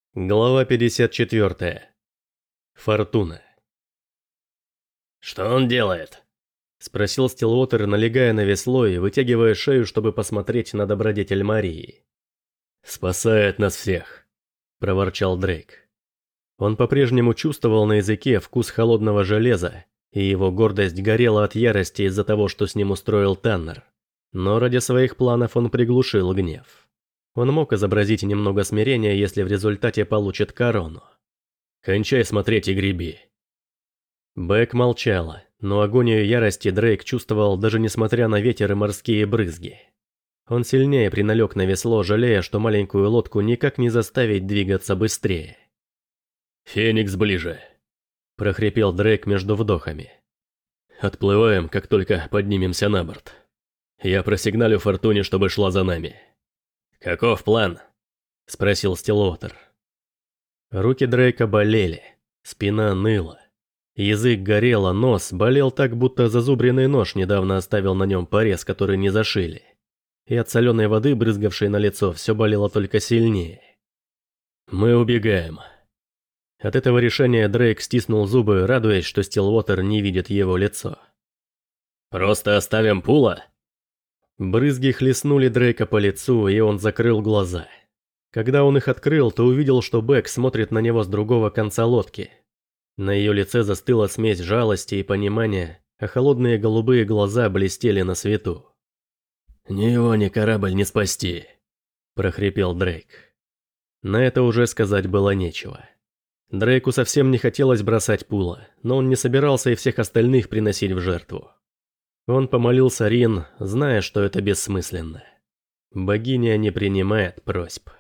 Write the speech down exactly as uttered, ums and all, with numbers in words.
Глава пятьдесят четыре. Фортуна. «Что он делает?» — спросил Стиллуотер, налегая на весло и вытягивая шею, чтобы посмотреть на добродетель Марии. «Спасает нас всех», — проворчал Дрейк. Он по-прежнему чувствовал на языке вкус холодного железа, и его гордость горела от ярости из-за того, что с ним устроил Таннер. Но ради своих планов он приглушил гнев. Он мог изобразить немного смирения, если в результате получит корону. «Кончай смотреть и греби». Бэк молчала, но агонию ярости Дрейк чувствовал даже несмотря на ветер и морские брызги. Он сильнее приналег на весло, жалея, что маленькую лодку никак не заставить двигаться быстрее. «Феникс ближе», – прохрипел Дрейк между вдохами. «Отплываем, как только поднимемся на борт. Я просигналю Фортуне, чтобы шла за нами». «Каков план?» – спросил Стиллуотер. Руки Дрейка болели, спина ныла. Язык горел, а нос болел так, будто зазубренный нож недавно оставил на нем порез, который не зашили. И от соленой воды, брызгавшей на лицо, все болело только сильнее. «Мы убегаем». От этого решения Дрейк стиснул зубы, радуясь, что Стиллуотер не видит его лицо. «Просто оставим Пула?» Брызги хлестнули Дрейка по лицу, и он закрыл глаза. Когда он их открыл, то увидел, что Бэк смотрит на него с другого конца лодки. На ее лице застыла смесь жалости и понимания, а холодные голубые глаза блестели на свету. «Ни его, ни корабль не спасти», – прохрипел Дрейк. На это уже сказать было нечего. Дрейку совсем не хотелось бросать Пула, но он не собирался и всех остальных приносить в жертву. Он помолился Рин, зная, что это бессмысленно. Богиня не принимает просьб.